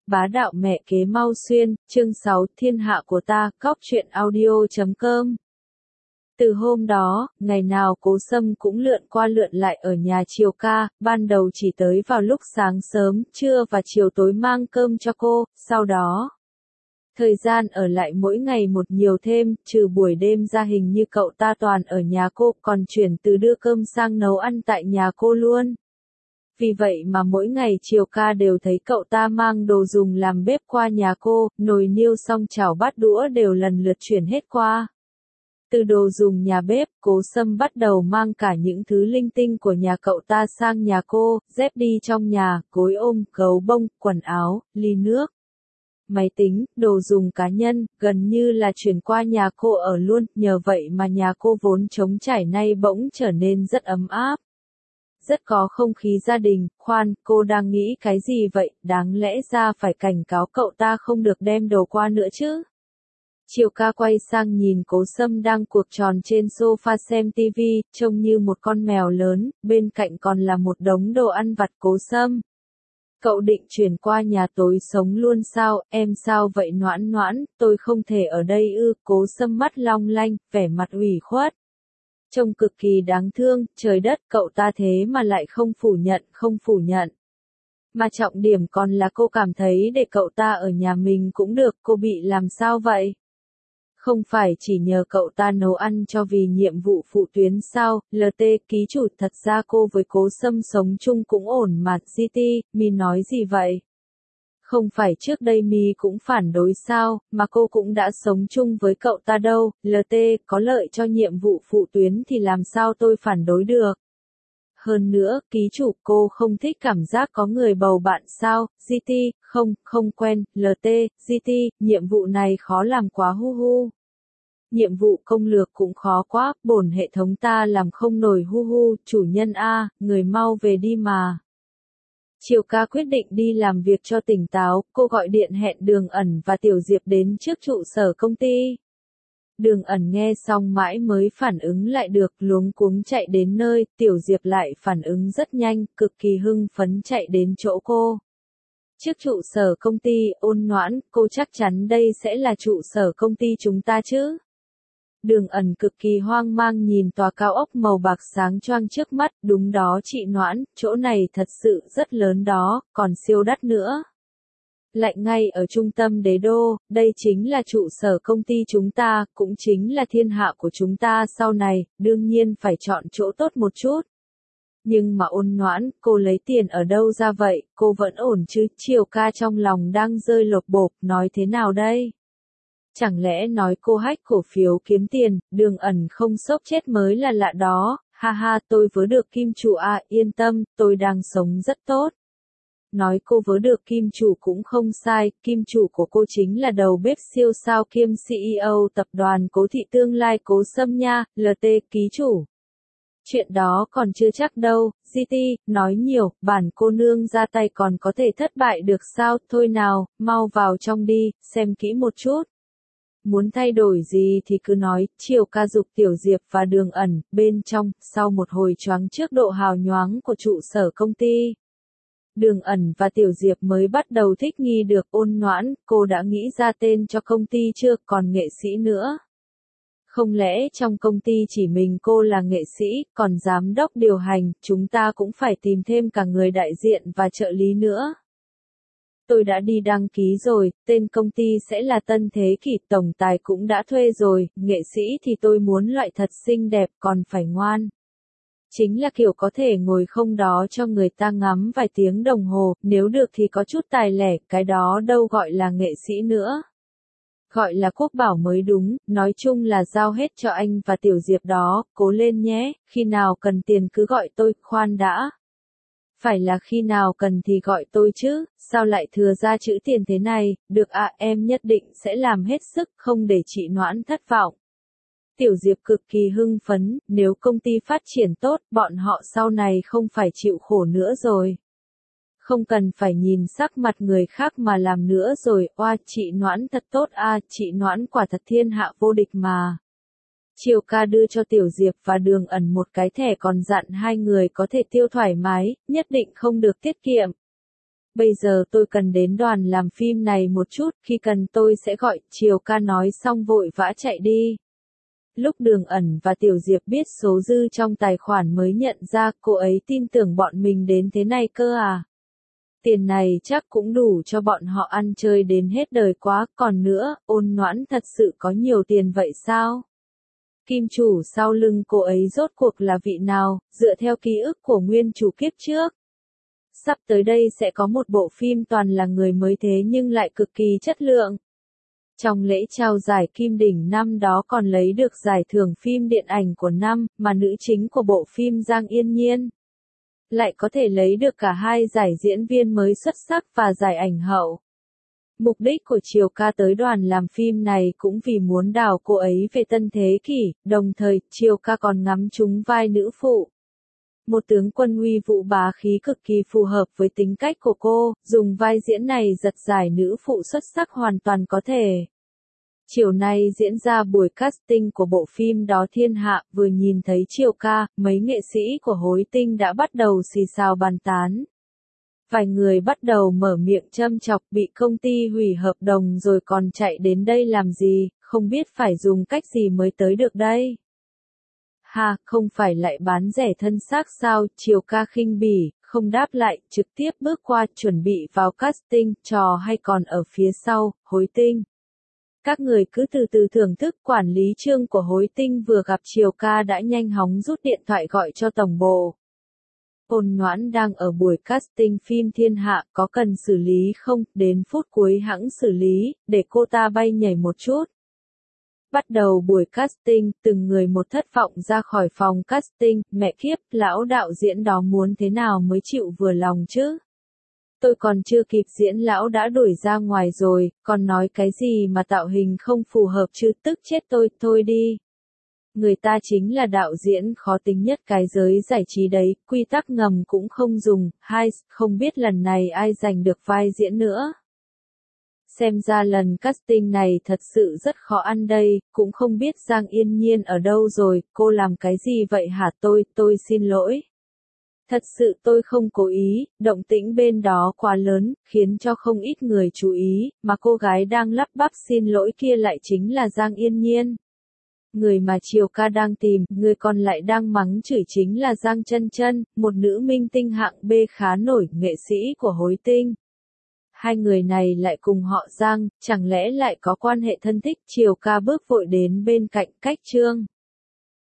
bá đạo mẹ kế mau xuyên, chương 6, thiên hạ của ta, cóc truyện audio.com. Từ hôm đó, ngày nào Cố Sâm cũng lượn qua lượn lại ở nhà Triều ca, ban đầu chỉ tới vào lúc sáng sớm, trưa và chiều tối mang cơm cho cô, sau đó thời gian ở lại mỗi ngày một nhiều thêm, trừ buổi đêm ra hình như cậu ta toàn ở nhà cô, còn chuyển từ đưa cơm sang nấu ăn tại nhà cô luôn. Vì vậy mà mỗi ngày Triều ca đều thấy cậu ta mang đồ dùng làm bếp qua nhà cô, nồi niêu xong chảo bát đũa đều lần lượt chuyển hết qua. Từ đồ dùng nhà bếp, Cố Sâm bắt đầu mang cả những thứ linh tinh của nhà cậu ta sang nhà cô, dép đi trong nhà, gối ôm, gấu bông, quần áo, ly nước, máy tính, đồ dùng cá nhân, gần như là chuyển qua nhà cô ở luôn, nhờ vậy mà nhà cô vốn trống trải nay bỗng trở nên rất ấm áp. Rất có không khí gia đình. Khoan, cô đang nghĩ cái gì vậy, đáng lẽ ra phải cảnh cáo cậu ta không được đem đồ qua nữa chứ. Triều ca quay sang nhìn Cố Sâm đang cuộc tròn trên sofa xem tivi, trông như một con mèo lớn, bên cạnh còn là một đống đồ ăn vặt. Cố Sâm, cậu định chuyển qua nhà tối sống luôn sao, em sao vậy Noãn Noãn, tôi không thể ở đây ư. Cố Sâm mắt long lanh, vẻ mặt ủy khuất. Trông cực kỳ đáng thương, trời đất, cậu ta thế mà lại không phủ nhận. Mà trọng điểm còn là cô cảm thấy để cậu ta ở nhà mình cũng được, cô bị làm sao vậy? Không phải chỉ nhờ cậu ta nấu ăn cho vì nhiệm vụ phụ tuyến sao, LT ký chủ, thật ra cô với Cố Sâm sống chung cũng ổn mà. GT, mi nói gì vậy? Không phải trước đây mi cũng phản đối sao, mà cô cũng đã sống chung với cậu ta đâu. LT, có lợi cho nhiệm vụ phụ tuyến thì làm sao tôi phản đối được. Hơn nữa, ký chủ, cô không thích cảm giác có người bầu bạn sao. GT, không quen. LT, GT, nhiệm vụ này khó làm quá hu hu. Nhiệm vụ công lược cũng khó quá, bổn hệ thống ta làm không nổi hu hu. Chủ nhân a, người mau về đi mà. Triều ca quyết định đi làm việc cho tỉnh táo, cô gọi điện hẹn Đường Ẩn và Tiểu Diệp đến trước trụ sở công ty. Đường Ẩn nghe xong mãi mới phản ứng lại được, luống cuống chạy đến nơi, Tiểu Diệp lại phản ứng rất nhanh, cực kỳ hưng phấn chạy đến chỗ cô. Trước trụ sở công ty, Ôn Noãn, cô chắc chắn đây sẽ là trụ sở công ty chúng ta chứ? Đường Ẩn cực kỳ hoang mang nhìn tòa cao ốc màu bạc sáng choang trước mắt, đúng đó chị Noãn, chỗ này thật sự rất lớn đó, còn siêu đắt nữa. Lại ngay ở trung tâm đế đô, đây chính là trụ sở công ty chúng ta, cũng chính là thiên hạ của chúng ta sau này, đương nhiên phải chọn chỗ tốt một chút. Nhưng mà Ôn Noãn, cô lấy tiền ở đâu ra vậy, cô vẫn ổn chứ? Triều ca trong lòng đang rơi lột bột, nói thế nào đây? Chẳng lẽ nói cô hack cổ phiếu kiếm tiền, Đường Ẩn không sốc chết mới là lạ đó, ha ha, tôi vớ được kim chủ à, yên tâm, tôi đang sống rất tốt. Nói cô vớ được kim chủ cũng không sai, kim chủ của cô chính là đầu bếp siêu sao kiêm CEO tập đoàn Cố Thị tương lai Cố Sâm nha. LT ký chủ. Chuyện đó còn chưa chắc đâu. GT, nói nhiều, bản cô nương ra tay còn có thể thất bại được sao? Thôi nào, mau vào trong đi, xem kỹ một chút. Muốn thay đổi gì thì cứ nói. Triều ca dục Tiểu Diệp và Đường Ẩn, bên trong, sau một hồi choáng trước độ hào nhoáng của trụ sở công ty. Đường Ẩn và Tiểu Diệp mới bắt đầu thích nghi được. Ôn Noãn, cô đã nghĩ ra tên cho công ty chưa, còn nghệ sĩ nữa? Không lẽ trong công ty chỉ mình cô là nghệ sĩ, còn giám đốc điều hành, chúng ta cũng phải tìm thêm cả người đại diện và trợ lý nữa. Tôi đã đi đăng ký rồi, tên công ty sẽ là Tân Thế Kỷ, tổng tài cũng đã thuê rồi, nghệ sĩ thì tôi muốn loại thật xinh đẹp, còn phải ngoan. Chính là kiểu có thể ngồi không đó cho người ta ngắm vài tiếng đồng hồ, nếu được thì có chút tài lẻ, cái đó đâu gọi là nghệ sĩ nữa. Gọi là quốc bảo mới đúng, nói chung là giao hết cho anh và Tiểu Diệp đó, cố lên nhé, khi nào cần tiền cứ gọi tôi. Khoan đã. Phải là khi nào cần thì gọi tôi chứ, sao lại thừa ra chữ tiền thế này? Được ạ, em nhất định sẽ làm hết sức, không để chị Noãn thất vọng. Tiểu Diệp cực kỳ hưng phấn, nếu công ty phát triển tốt, bọn họ sau này không phải chịu khổ nữa rồi. Không cần phải nhìn sắc mặt người khác mà làm nữa rồi. Oa, chị Noãn thật tốt a, chị Noãn quả thật thiên hạ vô địch mà. Triều ca đưa cho Tiểu Diệp và Đường Ẩn một cái thẻ còn dặn hai người có thể tiêu thoải mái, nhất định không được tiết kiệm. bây giờ tôi cần đến đoàn làm phim này một chút, khi cần tôi sẽ gọi, Triều ca nói xong vội vã chạy đi. Lúc Đường Ẩn và Tiểu Diệp biết số dư trong tài khoản mới nhận ra, cô ấy tin tưởng bọn mình đến thế này cơ à. Tiền này chắc cũng đủ cho bọn họ ăn chơi đến hết đời quá, còn nữa, Ôn Noãn thật sự có nhiều tiền vậy sao? Kim chủ sau lưng cô ấy rốt cuộc là vị nào, dựa theo ký ức của nguyên chủ kiếp trước. Sắp tới đây sẽ có một bộ phim toàn là người mới thế nhưng lại cực kỳ chất lượng. Trong lễ trao giải Kim Đỉnh năm đó còn lấy được giải thưởng phim điện ảnh của năm, mà nữ chính của bộ phim Giang Yên Nhiên lại có thể lấy được cả hai giải diễn viên mới xuất sắc và giải ảnh hậu. Mục đích của Triều ca tới đoàn làm phim này cũng vì muốn đào cô ấy về tân thế kỷ, đồng thời Triều ca còn ngắm trúng vai nữ phụ. Một tướng quân uy vũ bá khí cực kỳ phù hợp với tính cách của cô, dùng vai diễn này giật giải nữ phụ xuất sắc hoàn toàn có thể. Chiều nay diễn ra buổi casting của bộ phim đó Thiên Hạ, vừa nhìn thấy Triều ca, mấy nghệ sĩ của Hối Tinh đã bắt đầu xì xào bàn tán. Vài người bắt đầu mở miệng châm chọc, bị công ty hủy hợp đồng rồi còn chạy đến đây làm gì, không biết phải dùng cách gì mới tới được đây. Ha, không phải lại bán rẻ thân xác sao? Triều ca khinh bỉ, không đáp lại, trực tiếp bước qua chuẩn bị vào casting, trò hay còn ở phía sau, Hối Tinh. Các người cứ từ từ thưởng thức. Quản lý Trương của Hối Tinh vừa gặp Triều ca đã nhanh hóng rút điện thoại gọi cho tổng bộ. Ôn Noãn đang ở buổi casting phim Thiên Hạ, có cần xử lý không? Đến phút cuối hẵng xử lý, để cô ta bay nhảy một chút. Bắt đầu buổi casting, từng người một thất vọng ra khỏi phòng casting, mẹ kiếp, lão đạo diễn đó muốn thế nào mới chịu vừa lòng chứ? Tôi còn chưa kịp diễn lão đã đuổi ra ngoài rồi, còn nói cái gì mà tạo hình không phù hợp chứ, tức chết tôi, thôi đi. Người ta chính là đạo diễn khó tính nhất cái giới giải trí đấy, quy tắc ngầm cũng không dùng, hai, không biết lần này ai giành được vai diễn nữa. Xem ra lần casting này thật sự rất khó ăn đây, cũng không biết Giang Yên Nhiên ở đâu rồi, cô làm cái gì vậy hả? Tôi xin lỗi. Thật sự tôi không cố ý, động tĩnh bên đó quá lớn, khiến cho không ít người chú ý, mà cô gái đang lắp bắp xin lỗi kia lại chính là Giang Yên Nhiên. Người mà Triều ca đang tìm, người còn lại đang mắng chửi chính là Giang Chân Chân, một nữ minh tinh hạng B khá nổi, nghệ sĩ của Hối Tinh. Hai người này lại cùng họ Giang, chẳng lẽ lại có quan hệ thân thích? Triều ca bước vội đến bên cạnh Cách Trương.